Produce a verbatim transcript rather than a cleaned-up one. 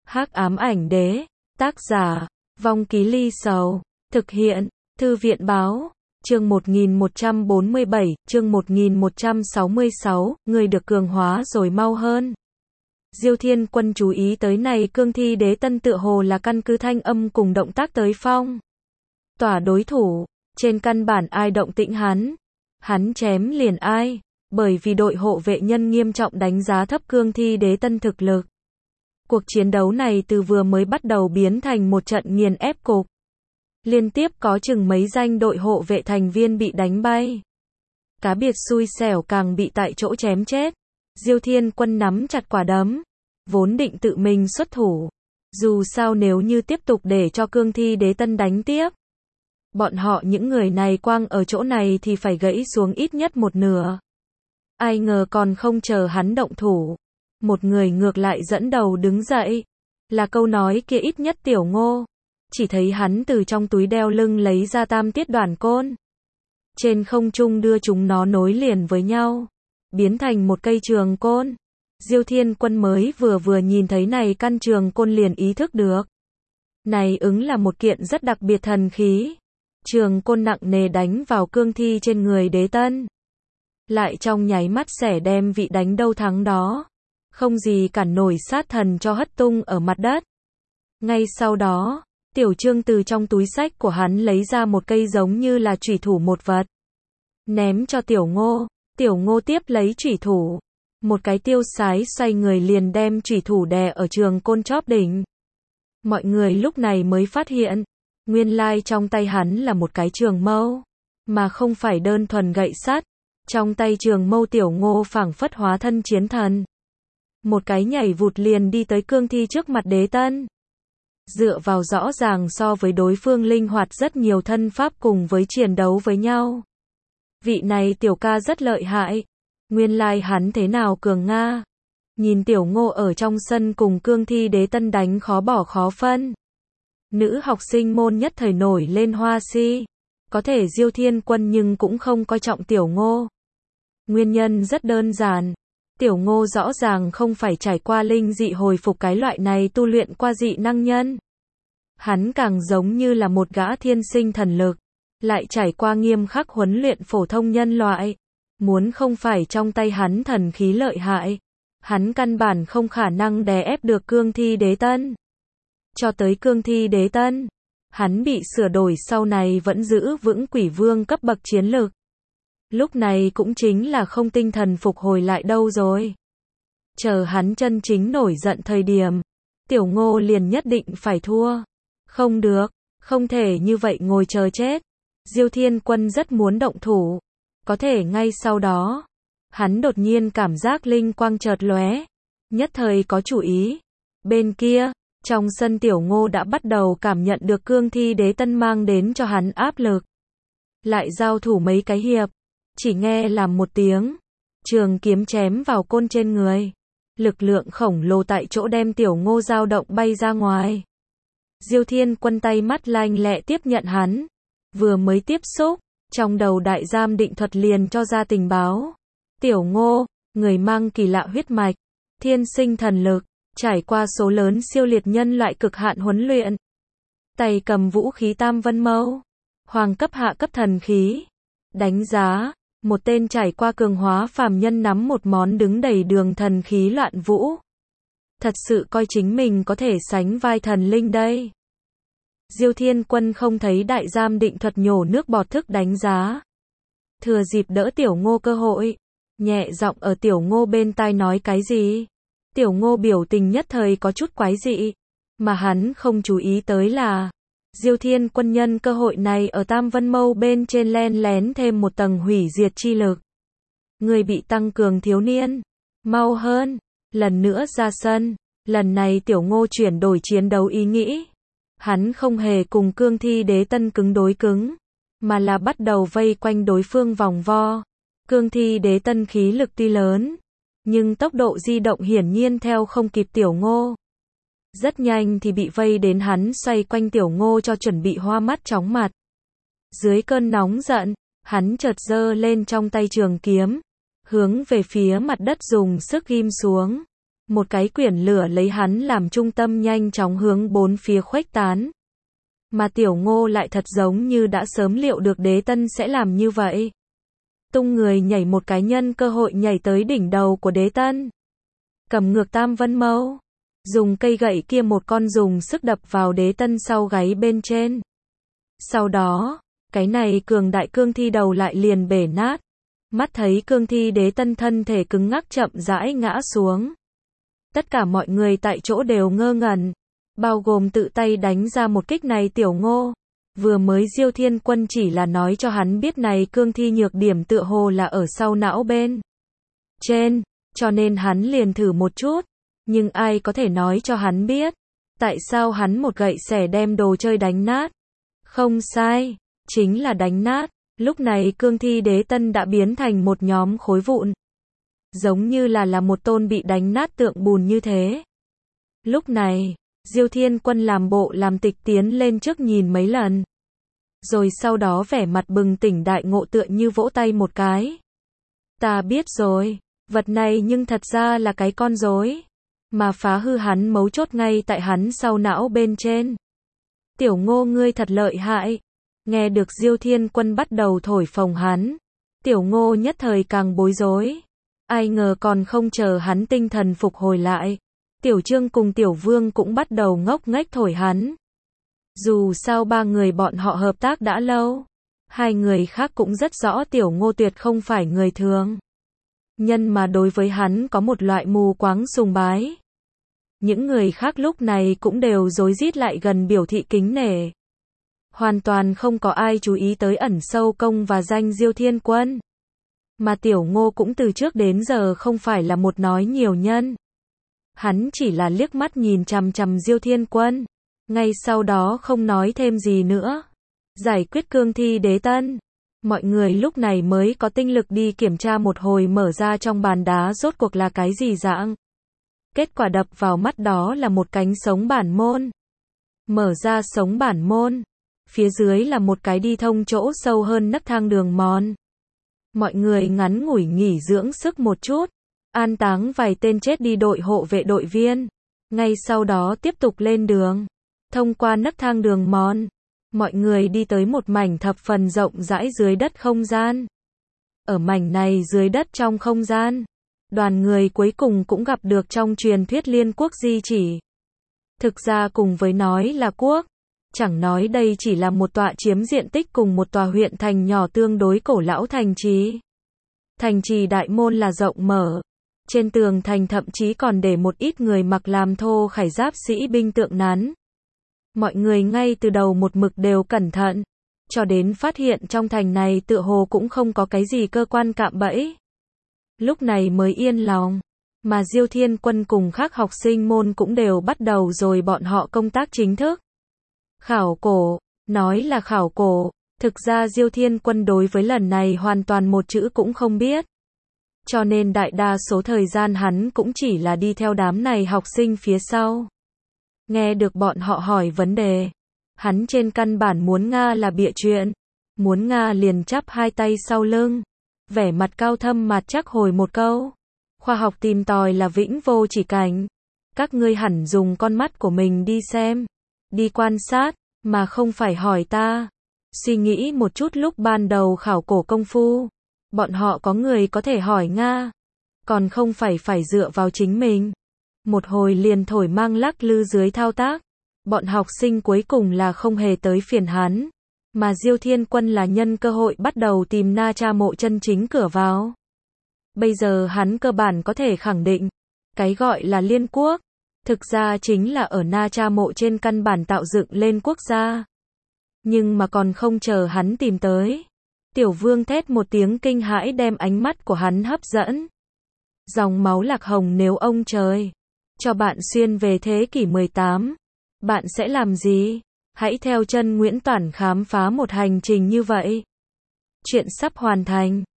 Hắc ám ảnh đế, tác giả, Vong Ký Ly Sầu, thực hiện, Thư viện báo, chương một nghìn một trăm bốn mươi bảy, chương một nghìn một trăm sáu mươi sáu, người được cường hóa rồi mau hơn. Diêu Thiên Quân chú ý tới này cương thi đế tân tựa hồ là căn cứ thanh âm cùng động tác tới phong tỏa đối thủ, trên căn bản ai động tĩnh hắn, hắn chém liền ai, bởi vì đội hộ vệ nhân nghiêm trọng đánh giá thấp cương thi đế tân thực lực. Cuộc chiến đấu này từ vừa mới bắt đầu biến thành một trận nghiền ép cục. Liên tiếp có chừng mấy danh đội hộ vệ thành viên bị đánh bay. Cá biệt xui xẻo càng bị tại chỗ chém chết. Diêu Thiên Quân nắm chặt quả đấm, vốn định tự mình xuất thủ. Dù sao nếu như tiếp tục để cho cương thi đế tân đánh tiếp, bọn họ những người này quang ở chỗ này thì phải gãy xuống ít nhất một nửa. Ai ngờ còn không chờ hắn động thủ, một người ngược lại dẫn đầu đứng dậy. Là câu nói kia ít nhất Tiểu Ngô. Chỉ thấy hắn từ trong túi đeo lưng lấy ra tam tiết đoàn côn. Trên không trung đưa chúng nó nối liền với nhau, biến thành một cây trường côn. Diêu Thiên Quân mới vừa vừa nhìn thấy này căn trường côn liền ý thức được. Này ứng là một kiện rất đặc biệt thần khí. Trường côn nặng nề đánh vào cương thi trên người đế tân. Lại trong nháy mắt xẻ đem vị đánh đâu thắng đó. Không gì cản nổi sát thần cho hất tung ở mặt đất. Ngay sau đó, Tiểu Trương từ trong túi xách của hắn lấy ra một cây giống như là chủy thủ một vật. Ném cho Tiểu Ngô, Tiểu Ngô tiếp lấy chủy thủ. Một cái tiêu sái xoay người liền đem chủy thủ đè ở trường côn chóp đỉnh. Mọi người lúc này mới phát hiện, nguyên lai trong tay hắn là một cái trường mâu, mà không phải đơn thuần gậy sắt. Trong tay trường mâu Tiểu Ngô phảng phất hóa thân chiến thần. Một cái nhảy vụt liền đi tới cương thi trước mặt đế tân. Dựa vào rõ ràng so với đối phương linh hoạt rất nhiều thân pháp cùng với chiến đấu với nhau. Vị này Tiểu ca rất lợi hại. Nguyên lai hắn thế nào cường Nga. Nhìn Tiểu Ngô ở trong sân cùng cương thi đế tân đánh khó bỏ khó phân. Nữ học sinh môn nhất thời nổi lên hoa si. Có thể Diêu Thiên Quân nhưng cũng không coi trọng Tiểu Ngô. Nguyên nhân rất đơn giản. Tiểu Ngô rõ ràng không phải trải qua linh dị hồi phục cái loại này tu luyện qua dị năng nhân. Hắn càng giống như là một gã thiên sinh thần lực, lại trải qua nghiêm khắc huấn luyện phổ thông nhân loại. Muốn không phải trong tay hắn thần khí lợi hại, hắn căn bản không khả năng đè ép được cương thi đế tân. Cho tới cương thi đế tân, hắn bị sửa đổi sau này vẫn giữ vững quỷ vương cấp bậc chiến lực. Lúc này cũng chính là không tinh thần phục hồi lại đâu rồi. Chờ hắn chân chính nổi giận thời điểm, Tiểu Ngô liền nhất định phải thua. Không được, không thể như vậy ngồi chờ chết. Diêu Thiên Quân rất muốn động thủ. Có thể ngay sau đó, hắn đột nhiên cảm giác linh quang chợt lóe, nhất thời có chủ ý. Bên kia, trong sân Tiểu Ngô đã bắt đầu cảm nhận được cương thi đế tân mang đến cho hắn áp lực. Lại giao thủ mấy cái hiệp, chỉ nghe làm một tiếng, trường kiếm chém vào côn trên người. Lực lượng khổng lồ tại chỗ đem Tiểu Ngô dao động bay ra ngoài. Diêu Thiên Quân tay mắt lanh lẹ tiếp nhận hắn. Vừa mới tiếp xúc, trong đầu đại giam định thuật liền cho ra tình báo. Tiểu Ngô, người mang kỳ lạ huyết mạch, thiên sinh thần lực, trải qua số lớn siêu liệt nhân loại cực hạn huấn luyện. Tay cầm vũ khí Tam Vân Mâu, hoàng cấp hạ cấp thần khí. Đánh giá, một tên trải qua cường hóa phàm nhân nắm một món đứng đầy đường thần khí loạn vũ. Thật sự coi chính mình có thể sánh vai thần linh đây. Diêu Thiên Quân không thấy đại giam định thuật nhổ nước bọt thức đánh giá. Thừa dịp đỡ Tiểu Ngô cơ hội, nhẹ giọng ở Tiểu Ngô bên tai nói cái gì. Tiểu Ngô biểu tình nhất thời có chút quái dị, mà hắn không chú ý tới là Diêu Thiên Quân nhân cơ hội này ở Tam Vân Mâu bên trên len lén thêm một tầng hủy diệt chi lực. Người bị tăng cường thiếu niên, mau hơn, lần nữa ra sân. Lần này Tiểu Ngô chuyển đổi chiến đấu ý nghĩ. Hắn không hề cùng cương thi đế tân cứng đối cứng, mà là bắt đầu vây quanh đối phương vòng vo. Cương thi đế tân khí lực tuy lớn, nhưng tốc độ di động hiển nhiên theo không kịp Tiểu Ngô. Rất nhanh thì bị vây đến hắn xoay quanh Tiểu Ngô cho chuẩn bị hoa mắt chóng mặt. Dưới cơn nóng giận, hắn chợt giơ lên trong tay trường kiếm, hướng về phía mặt đất dùng sức ghim xuống. Một cái quyển lửa lấy hắn làm trung tâm nhanh chóng hướng bốn phía khuếch tán. Mà Tiểu Ngô lại thật giống như đã sớm liệu được Đế Tân sẽ làm như vậy. Tung người nhảy một cái nhân cơ hội nhảy tới đỉnh đầu của Đế Tân. Cầm ngược Tam Vân Mâu. Dùng cây gậy kia một con dùng sức đập vào Đế Tân sau gáy bên trên. Sau đó, cái này cường đại cương thi đầu lại liền bể nát. Mắt thấy cương thi Đế Tân thân thể cứng ngắc chậm rãi ngã xuống. Tất cả mọi người tại chỗ đều ngơ ngẩn. Bao gồm tự tay đánh ra một kích này Tiểu Ngô. Vừa mới Diêu Thiên Quân chỉ là nói cho hắn biết này cương thi nhược điểm tựa hồ là ở sau não bên trên, cho nên hắn liền thử một chút. Nhưng ai có thể nói cho hắn biết, tại sao hắn một gậy xẻ đem đồ chơi đánh nát? Không sai, chính là đánh nát. Lúc này cương thi Đế Tân đã biến thành một nhóm khối vụn. Giống như là là một tôn bị đánh nát tượng bùn như thế. Lúc này, Diêu Thiên Quân làm bộ làm tịch tiến lên trước nhìn mấy lần. Rồi sau đó vẻ mặt bừng tỉnh đại ngộ tựa như vỗ tay một cái. Ta biết rồi, vật này nhưng thật ra là cái con rối. Mà phá hư hắn mấu chốt ngay tại hắn sau não bên trên. Tiểu Ngô ngươi thật lợi hại. Nghe được Diêu Thiên Quân bắt đầu thổi phồng hắn. Tiểu Ngô nhất thời càng bối rối. Ai ngờ còn không chờ hắn tinh thần phục hồi lại. Tiểu Trương cùng Tiểu Vương cũng bắt đầu ngốc nghếch thổi hắn. Dù sao ba người bọn họ hợp tác đã lâu. Hai người khác cũng rất rõ Tiểu Ngô tuyệt không phải người thường. Nhân mà đối với hắn có một loại mù quáng sùng bái. Những người khác lúc này cũng đều rối rít lại gần biểu thị kính nể. Hoàn toàn không có ai chú ý tới ẩn sâu công và danh Diêu Thiên Quân. Mà Tiểu Ngô cũng từ trước đến giờ không phải là một nói nhiều nhân. Hắn chỉ là liếc mắt nhìn chằm chằm Diêu Thiên Quân. Ngay sau đó không nói thêm gì nữa. Giải quyết cương thi Đế Tân. Mọi người lúc này mới có tinh lực đi kiểm tra một hồi mở ra trong bàn đá rốt cuộc là cái gì dạng. Kết quả đập vào mắt đó là một cánh sống bản môn. Mở ra sống bản môn. Phía dưới là một cái đi thông chỗ sâu hơn nấc thang đường mòn. Mọi người ngắn ngủi nghỉ dưỡng sức một chút. An táng vài tên chết đi đội hộ vệ đội viên. Ngay sau đó tiếp tục lên đường. Thông qua nấc thang đường mòn. Mọi người đi tới một mảnh thập phần rộng rãi dưới đất không gian. Ở mảnh này dưới đất trong không gian. Đoàn người cuối cùng cũng gặp được trong truyền thuyết liên quốc di chỉ. Thực ra cùng với nói là quốc. Chẳng nói đây chỉ là một tọa chiếm diện tích cùng một tòa huyện thành nhỏ tương đối cổ lão thành trì. Thành trì đại môn là rộng mở. Trên tường thành thậm chí còn để một ít người mặc làm thô khải giáp sĩ binh tượng nắn. Mọi người ngay từ đầu một mực đều cẩn thận. Cho đến phát hiện trong thành này tựa hồ cũng không có cái gì cơ quan cạm bẫy. Lúc này mới yên lòng. Mà Diêu Thiên Quân cùng các học sinh môn cũng đều bắt đầu rồi bọn họ công tác chính thức. Khảo cổ, nói là khảo cổ, thực ra Diêu Thiên Quân đối với lần này hoàn toàn một chữ cũng không biết. Cho nên đại đa số thời gian hắn cũng chỉ là đi theo đám này học sinh phía sau. Nghe được bọn họ hỏi vấn đề, hắn trên căn bản muốn Nga là bịa chuyện, muốn Nga liền chắp hai tay sau lưng, vẻ mặt cao thâm mặt chắc hồi một câu. Khoa học tìm tòi là vĩnh vô chỉ cảnh. Các ngươi hẳn dùng con mắt của mình đi xem, đi quan sát, mà không phải hỏi ta. Suy nghĩ một chút lúc ban đầu khảo cổ công phu, bọn họ có người có thể hỏi Nga, còn không phải phải dựa vào chính mình. Một hồi liền thổi mang lắc lư dưới thao tác, bọn học sinh cuối cùng là không hề tới phiền hắn, mà Diêu Thiên Quân là nhân cơ hội bắt đầu tìm Na Tra mộ chân chính cửa vào. Bây giờ hắn cơ bản có thể khẳng định, cái gọi là liên quốc, thực ra chính là ở Na Tra mộ trên căn bản tạo dựng lên quốc gia. Nhưng mà còn không chờ hắn tìm tới, Tiểu Vương thét một tiếng kinh hãi đem ánh mắt của hắn hấp dẫn. Dòng máu lạc hồng nếu ông trời cho bạn xuyên về thế kỷ mười tám, bạn sẽ làm gì? Hãy theo chân Nguyễn Toản khám phá một hành trình như vậy. Chuyện sắp hoàn thành.